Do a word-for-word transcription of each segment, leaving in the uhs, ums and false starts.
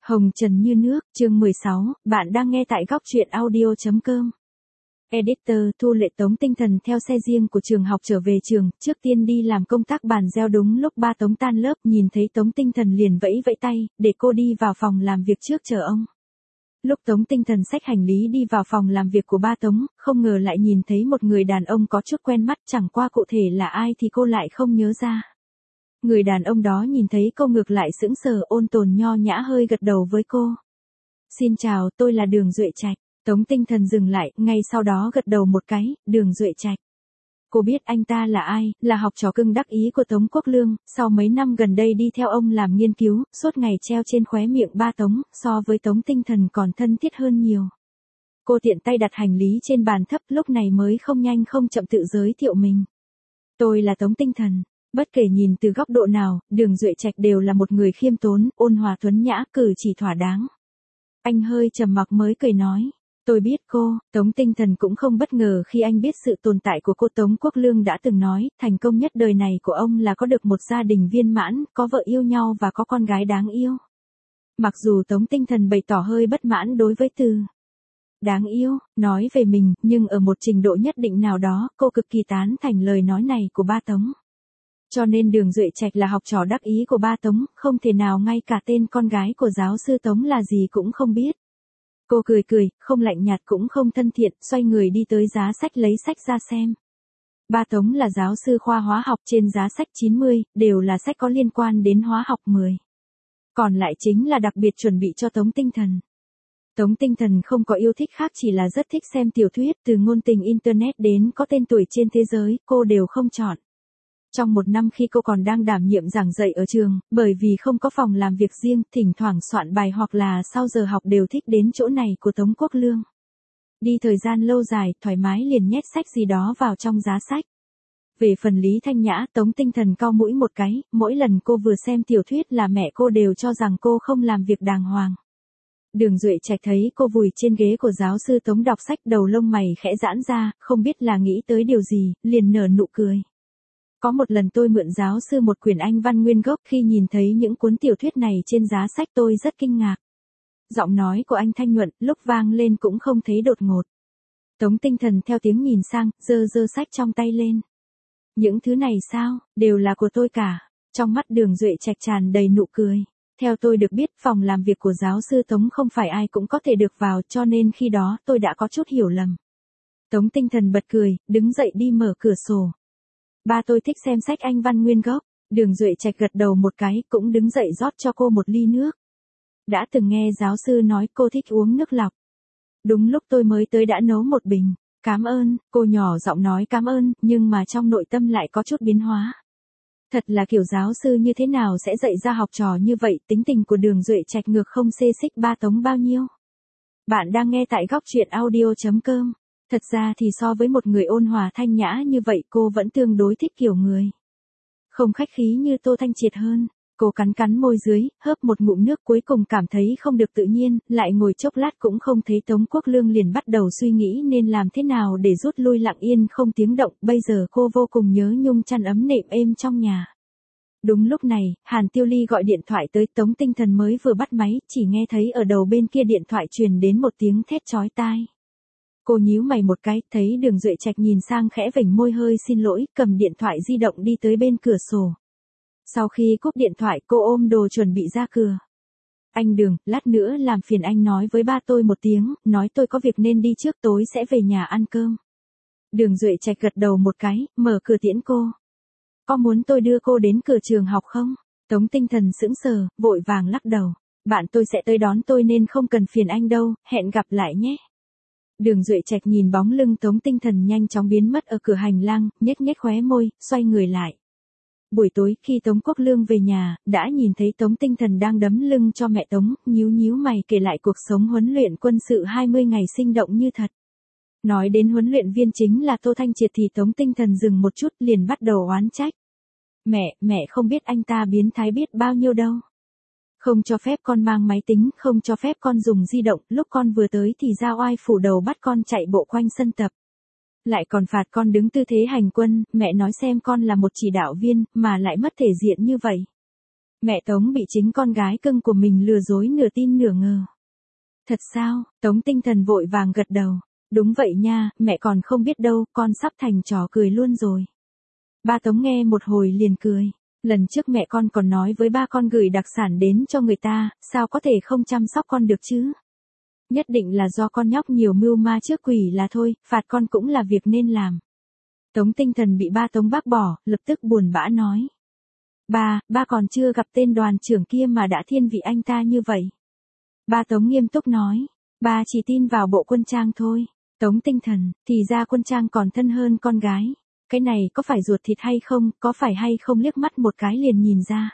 Hồng trần như nước, chương mười sáu, bạn đang nghe tại góc truyện audio chấm com. Editor Thu Lệ Tống tinh thần theo xe riêng của trường học trở về trường, trước tiên đi làm công tác bàn gieo đúng lúc ba Tống tan lớp, nhìn thấy Tống tinh thần liền vẫy vẫy tay, để cô đi vào phòng làm việc trước chờ ông. Lúc Tống tinh thần xách hành lý đi vào phòng làm việc của ba Tống, không ngờ lại nhìn thấy một người đàn ông có chút quen mắt, chẳng qua cụ thể là ai thì cô lại không nhớ ra. Người đàn ông đó nhìn thấy cô ngược lại sững sờ, ôn tồn nho nhã hơi gật đầu với cô. Xin chào, tôi là Đường Duệ Trạch. Tống tinh thần dừng lại, ngay sau đó gật đầu một cái, Đường Duệ Trạch. Cô biết anh ta là ai, là học trò cưng đắc ý của Tống Quốc Lương, sau mấy năm gần đây đi theo ông làm nghiên cứu, suốt ngày treo trên khóe miệng ba Tống, so với Tống tinh thần còn thân thiết hơn nhiều. Cô tiện tay đặt hành lý trên bàn thấp, lúc này mới không nhanh không chậm tự giới thiệu mình. Tôi là Tống tinh thần. Bất kể nhìn từ góc độ nào, Đường Duệ Trạch đều là một người khiêm tốn, ôn hòa tuấn nhã, cử chỉ thỏa đáng. Anh hơi trầm mặc mới cười nói. Tôi biết cô. Tống tinh thần cũng không bất ngờ khi anh biết sự tồn tại của cô. Tống Quốc Lương đã từng nói, thành công nhất đời này của ông là có được một gia đình viên mãn, có vợ yêu nhau và có con gái đáng yêu. Mặc dù Tống tinh thần bày tỏ hơi bất mãn đối với từ đáng yêu, nói về mình, nhưng ở một trình độ nhất định nào đó, cô cực kỳ tán thành lời nói này của ba Tống. Cho nên Đường Duệ Trạch là học trò đắc ý của ba Tống, không thể nào ngay cả tên con gái của giáo sư Tống là gì cũng không biết. Cô cười cười, không lạnh nhạt cũng không thân thiện, xoay người đi tới giá sách lấy sách ra xem. Ba Tống là giáo sư khoa hóa học, trên giá sách chín mươi, đều là sách có liên quan đến hóa học mười. Còn lại chính là đặc biệt chuẩn bị cho Tống tinh thần. Tống tinh thần không có yêu thích khác, chỉ là rất thích xem tiểu thuyết, từ ngôn tình Internet đến có tên tuổi trên thế giới, cô đều không chọn. Trong một năm khi cô còn đang đảm nhiệm giảng dạy ở trường, bởi vì không có phòng làm việc riêng, thỉnh thoảng soạn bài hoặc là sau giờ học đều thích đến chỗ này của Tống Quốc Lương. Đi thời gian lâu dài, thoải mái liền nhét sách gì đó vào trong giá sách. Về phần Lý Thanh Nhã, Tống tinh thần cau mũi một cái, mỗi lần cô vừa xem tiểu thuyết là mẹ cô đều cho rằng cô không làm việc đàng hoàng. Đường Duệ Trạch thấy cô vùi trên ghế của giáo sư Tống đọc sách, đầu lông mày khẽ giãn ra, không biết là nghĩ tới điều gì, liền nở nụ cười. Có một lần tôi mượn giáo sư một quyển Anh văn nguyên gốc, khi nhìn thấy những cuốn tiểu thuyết này trên giá sách tôi rất kinh ngạc. Giọng nói của anh thanh nhuận, lúc vang lên cũng không thấy đột ngột. Tống tinh thần theo tiếng nhìn sang, giơ giơ sách trong tay lên. Những thứ này sao, đều là của tôi cả. Trong mắt Đường Duệ Trạch tràn đầy nụ cười. Theo tôi được biết, phòng làm việc của giáo sư Tống không phải ai cũng có thể được vào, cho nên khi đó tôi đã có chút hiểu lầm. Tống tinh thần bật cười, đứng dậy đi mở cửa sổ. Ba tôi thích xem sách Anh văn nguyên gốc. Đường Duệ Trạch gật đầu một cái, cũng đứng dậy rót cho cô một ly nước. Đã từng nghe giáo sư nói cô thích uống nước lọc. Đúng lúc tôi mới tới đã nấu một bình. Cảm ơn, cô nhỏ giọng nói cảm ơn, nhưng mà trong nội tâm lại có chút biến hóa. Thật là kiểu giáo sư như thế nào sẽ dạy ra học trò như vậy, tính tình của Đường Duệ Trạch ngược không xê xích ba Tống bao nhiêu. Bạn đang nghe tại góc truyện audio chấm com. Thật ra thì so với một người ôn hòa thanh nhã như vậy, cô vẫn tương đối thích kiểu người không khách khí như Tô Thanh Triệt hơn. Cô cắn cắn môi dưới, hớp một ngụm nước, cuối cùng cảm thấy không được tự nhiên, lại ngồi chốc lát cũng không thấy Tống Quốc Lương, liền bắt đầu suy nghĩ nên làm thế nào để rút lui lặng yên không tiếng động. Bây giờ cô vô cùng nhớ nhung chăn ấm nệm êm trong nhà. Đúng lúc này, Hàn Tiêu Ly gọi điện thoại tới. Tống tinh thần mới vừa bắt máy, chỉ nghe thấy ở đầu bên kia điện thoại truyền đến một tiếng thét chói tai. Cô nhíu mày một cái, thấy Đường Duệ Trạch nhìn sang khẽ vểnh môi hơi xin lỗi, cầm điện thoại di động đi tới bên cửa sổ. Sau khi cúp điện thoại, cô ôm đồ chuẩn bị ra cửa. Anh Đường, lát nữa làm phiền anh nói với ba tôi một tiếng, nói tôi có việc nên đi trước, tối sẽ về nhà ăn cơm. Đường Duệ Trạch gật đầu một cái, mở cửa tiễn cô. Có muốn tôi đưa cô đến cửa trường học không? Tống tinh thần sững sờ, vội vàng lắc đầu. Bạn tôi sẽ tới đón tôi nên không cần phiền anh đâu, hẹn gặp lại nhé. Đường Duệ Trạch nhìn bóng lưng Tống tinh thần nhanh chóng biến mất ở cửa hành lang, nhếch nhếch khóe môi, xoay người lại. Buổi tối, khi Tống Quốc Lương về nhà, đã nhìn thấy Tống tinh thần đang đấm lưng cho mẹ Tống, nhíu nhíu mày kể lại cuộc sống huấn luyện quân sự hai mươi ngày sinh động như thật. Nói đến huấn luyện viên chính là Tô Thanh Triệt thì Tống tinh thần dừng một chút, liền bắt đầu oán trách. Mẹ, mẹ không biết anh ta biến thái biết bao nhiêu đâu. Không cho phép con mang máy tính, không cho phép con dùng di động, lúc con vừa tới thì ra oai phủ đầu bắt con chạy bộ quanh sân tập. Lại còn phạt con đứng tư thế hành quân, mẹ nói xem con là một chỉ đạo viên, mà lại mất thể diện như vậy. Mẹ Tống bị chính con gái cưng của mình lừa dối nửa tin nửa ngờ. Thật sao? Tống Tinh Thần vội vàng gật đầu. Đúng vậy nha, mẹ còn không biết đâu, con sắp thành trò cười luôn rồi. Ba Tống nghe một hồi liền cười. Lần trước mẹ con còn nói với ba con gửi đặc sản đến cho người ta, sao có thể không chăm sóc con được chứ? Nhất định là do con nhóc nhiều mưu ma trước quỷ là thôi, phạt con cũng là việc nên làm. Tống Tinh Thần bị ba Tống bác bỏ, lập tức buồn bã nói. Ba, ba còn chưa gặp tên đoàn trưởng kia mà đã thiên vị anh ta như vậy. Ba Tống nghiêm túc nói. Ba chỉ tin vào bộ quân trang thôi. Tống Tinh Thần, thì ra quân trang còn thân hơn con gái. Cái này có phải ruột thịt hay không, có phải hay không liếc mắt một cái liền nhìn ra.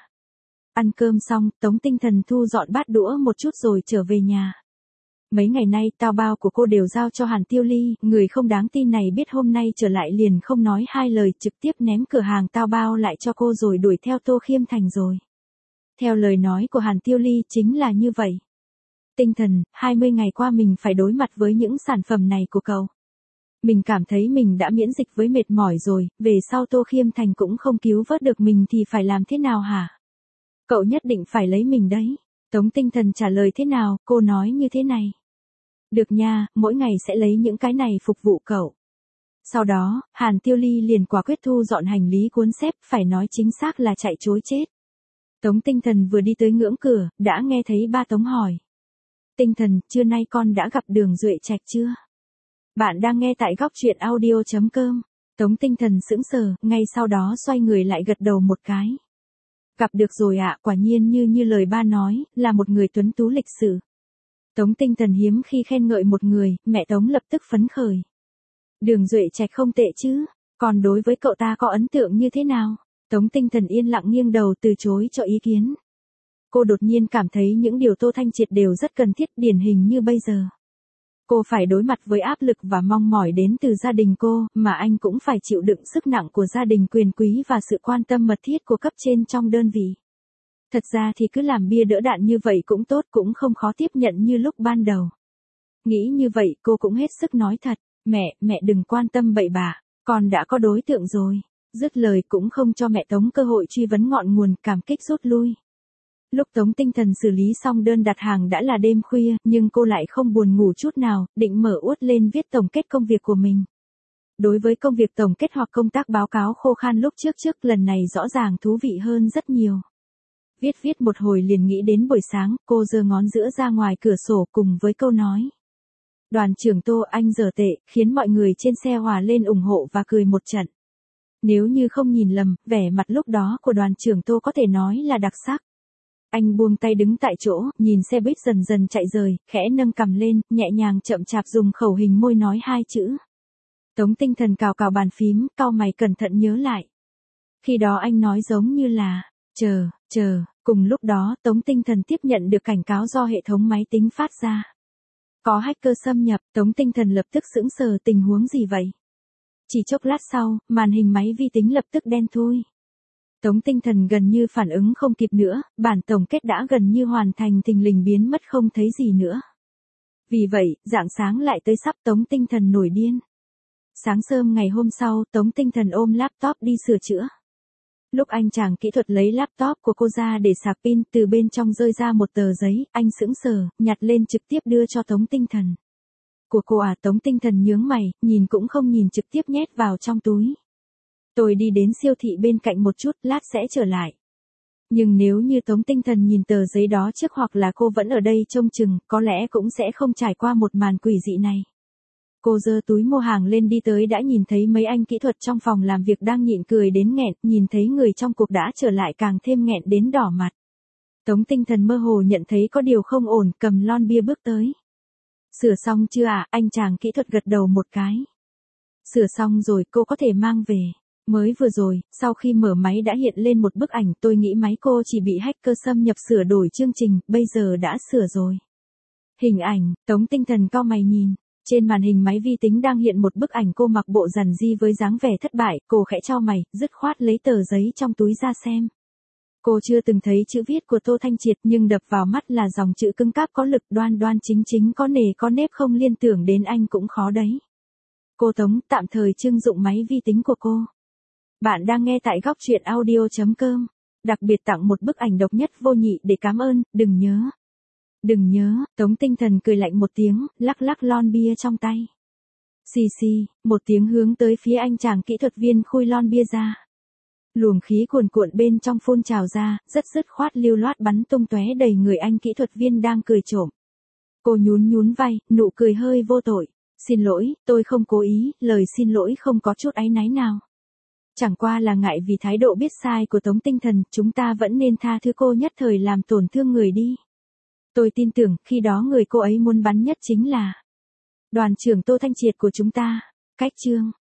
Ăn cơm xong, Tống Tinh Thần thu dọn bát đũa một chút rồi trở về nhà. Mấy ngày nay tao bao của cô đều giao cho Hàn Tiêu Ly, người không đáng tin này biết hôm nay trở lại liền không nói hai lời trực tiếp ném cửa hàng tao bao lại cho cô rồi đuổi theo Tô Khiêm Thành rồi. Theo lời nói của Hàn Tiêu Ly chính là như vậy. Tinh Thần, hai mươi ngày qua mình phải đối mặt với những sản phẩm này của cậu. Mình cảm thấy mình đã miễn dịch với mệt mỏi rồi, về sau Tô Khiêm Thành cũng không cứu vớt được mình thì phải làm thế nào hả? Cậu nhất định phải lấy mình đấy. Tống Tinh Thần trả lời thế nào, cô nói như thế này. Được nha, mỗi ngày sẽ lấy những cái này phục vụ cậu. Sau đó, Hàn Tiêu Ly liền quả quyết thu dọn hành lý cuốn xếp, phải nói chính xác là chạy trối chết. Tống Tinh Thần vừa đi tới ngưỡng cửa, đã nghe thấy ba Tống hỏi. Tinh Thần, trưa nay con đã gặp Đường Duệ Trạch chưa? Bạn đang nghe tại góc truyện audio chấm com. Tống Tinh Thần sững sờ, ngay sau đó xoay người lại gật đầu một cái. Gặp được rồi ạ, quả nhiên như như lời ba nói, là một người tuấn tú lịch sự. Tống Tinh Thần hiếm khi khen ngợi một người, mẹ Tống lập tức phấn khởi. Đường Duệ Trạch không tệ chứ, còn đối với cậu ta có ấn tượng như thế nào? Tống Tinh Thần yên lặng nghiêng đầu từ chối cho ý kiến. Cô đột nhiên cảm thấy những điều Tô Thanh Triệt đều rất cần thiết, điển hình như bây giờ. Cô phải đối mặt với áp lực và mong mỏi đến từ gia đình cô, mà anh cũng phải chịu đựng sức nặng của gia đình quyền quý và sự quan tâm mật thiết của cấp trên trong đơn vị. Thật ra thì cứ làm bia đỡ đạn như vậy cũng tốt, cũng không khó tiếp nhận như lúc ban đầu. Nghĩ như vậy cô cũng hết sức nói thật, mẹ, mẹ đừng quan tâm bậy bạ, con đã có đối tượng rồi. Dứt lời cũng không cho mẹ Tống cơ hội truy vấn ngọn nguồn, cảm kích rút lui. Lúc Tống Tinh Thần xử lý xong đơn đặt hàng đã là đêm khuya, nhưng cô lại không buồn ngủ chút nào, định mở uất lên viết tổng kết công việc của mình. Đối với công việc tổng kết hoặc công tác báo cáo khô khan lúc trước trước, lần này rõ ràng thú vị hơn rất nhiều. Viết viết một hồi liền nghĩ đến buổi sáng, cô giơ ngón giữa ra ngoài cửa sổ cùng với câu nói. Đoàn trưởng Tô, anh giờ tệ, khiến mọi người trên xe hòa lên ủng hộ và cười một trận. Nếu như không nhìn lầm, vẻ mặt lúc đó của đoàn trưởng Tô có thể nói là đặc sắc. Anh buông tay đứng tại chỗ, nhìn xe buýt dần dần chạy rời, khẽ nâng cằm lên, nhẹ nhàng chậm chạp dùng khẩu hình môi nói hai chữ. Tống Tinh Thần cào cào bàn phím, cau mày cẩn thận nhớ lại. Khi đó anh nói giống như là, chờ, chờ, cùng lúc đó Tống Tinh Thần tiếp nhận được cảnh cáo do hệ thống máy tính phát ra. Có hacker xâm nhập, Tống Tinh Thần lập tức sững sờ, tình huống gì vậy? Chỉ chốc lát sau, màn hình máy vi tính lập tức đen thui. Tống Tinh Thần gần như phản ứng không kịp nữa, bản tổng kết đã gần như hoàn thành, thình lình biến mất không thấy gì nữa. Vì vậy, rạng sáng lại tới sắp, Tống Tinh Thần nổi điên. Sáng sớm ngày hôm sau, Tống Tinh Thần ôm laptop đi sửa chữa. Lúc anh chàng kỹ thuật lấy laptop của cô ra để sạc pin, từ bên trong rơi ra một tờ giấy, anh sững sờ, nhặt lên trực tiếp đưa cho Tống Tinh Thần. Của cô à? Tống Tinh Thần nhướng mày, nhìn cũng không nhìn trực tiếp nhét vào trong túi. Tôi đi đến siêu thị bên cạnh một chút, lát sẽ trở lại. Nhưng nếu như Tống Tinh Thần nhìn tờ giấy đó trước hoặc là cô vẫn ở đây trông chừng, có lẽ cũng sẽ không trải qua một màn quỷ dị này. Cô giơ túi mua hàng lên đi tới đã nhìn thấy mấy anh kỹ thuật trong phòng làm việc đang nhịn cười đến nghẹn, nhìn thấy người trong cuộc đã trở lại càng thêm nghẹn đến đỏ mặt. Tống Tinh Thần mơ hồ nhận thấy có điều không ổn, cầm lon bia bước tới. Sửa xong chưa ạ? À? Anh chàng kỹ thuật gật đầu một cái. Sửa xong rồi, cô có thể mang về. Mới vừa rồi, sau khi mở máy đã hiện lên một bức ảnh, tôi nghĩ máy cô chỉ bị hacker xâm nhập sửa đổi chương trình, bây giờ đã sửa rồi. Hình ảnh, Tống Tinh Thần cau mày nhìn. Trên màn hình máy vi tính đang hiện một bức ảnh cô mặc bộ rằn ri với dáng vẻ thất bại, cô khẽ chau mày, dứt khoát lấy tờ giấy trong túi ra xem. Cô chưa từng thấy chữ viết của Tô Thanh Triệt nhưng đập vào mắt là dòng chữ cứng cáp có lực, đoan đoan chính chính, có nề có nếp, không liên tưởng đến anh cũng khó đấy. Cô Tống, tạm thời trưng dụng máy vi tính của cô. Bạn đang nghe tại góc truyện audio chấm com. Đặc biệt tặng một bức ảnh độc nhất vô nhị để cảm ơn, đừng nhớ. Đừng nhớ, Tống Tinh Thần cười lạnh một tiếng, lắc lắc lon bia trong tay. Xì xì, một tiếng hướng tới phía anh chàng kỹ thuật viên khui lon bia ra. Luồng khí cuồn cuộn bên trong phun trào ra, rất dứt khoát lưu loát bắn tung tóe đầy người anh kỹ thuật viên đang cười trộm. Cô nhún nhún vai, nụ cười hơi vô tội. Xin lỗi, tôi không cố ý, lời xin lỗi không có chút áy náy nào. Chẳng qua là ngại vì thái độ biết sai của Tống Tinh Thần, chúng ta vẫn nên tha thứ cô nhất thời làm tổn thương người đi. Tôi tin tưởng, khi đó người cô ấy muốn bắn nhất chính là đoàn trưởng Tô Thanh Triệt của chúng ta. Cách chương